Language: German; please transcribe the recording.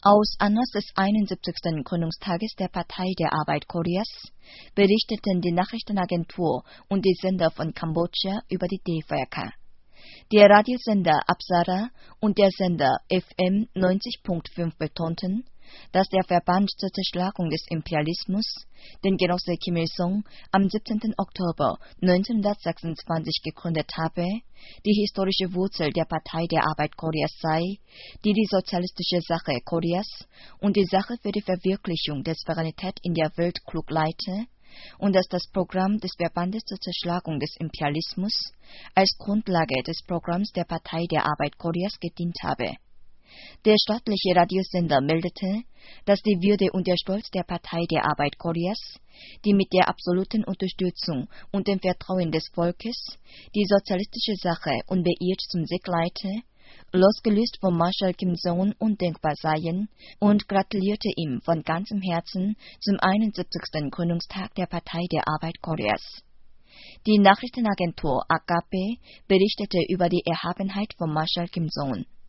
Aus Anlass des 71. Gründungstages der Partei der Arbeit Koreas berichteten die Nachrichtenagentur und die Sender von Kambodscha über die DPRK. Der Radiosender Apsara und der Sender FM 90.5 betonten, dass der Verband zur Zerschlagung des Imperialismus, den Genosse Kim Il-sung am 17. Oktober 1926 gegründet habe, die historische Wurzel der Partei der Arbeit Koreas sei, die sozialistische Sache Koreas und die Sache für die Verwirklichung der Souveränität in der Welt klug leite, und dass das Programm des Verbandes zur Zerschlagung des Imperialismus als Grundlage des Programms der Partei der Arbeit Koreas gedient habe. Der staatliche Radiosender meldete, dass die Würde und der Stolz der Partei der Arbeit Koreas, die mit der absoluten Unterstützung und dem Vertrauen des Volkes die sozialistische Sache unbeirrt zum Sieg leite, losgelöst von Marschall Kim Il-sung undenkbar seien, und gratulierte ihm von ganzem Herzen zum 71. Gründungstag der Partei der Arbeit Koreas. Die Nachrichtenagentur AKP berichtete über die Erhabenheit von Marschall Kim Il-sung.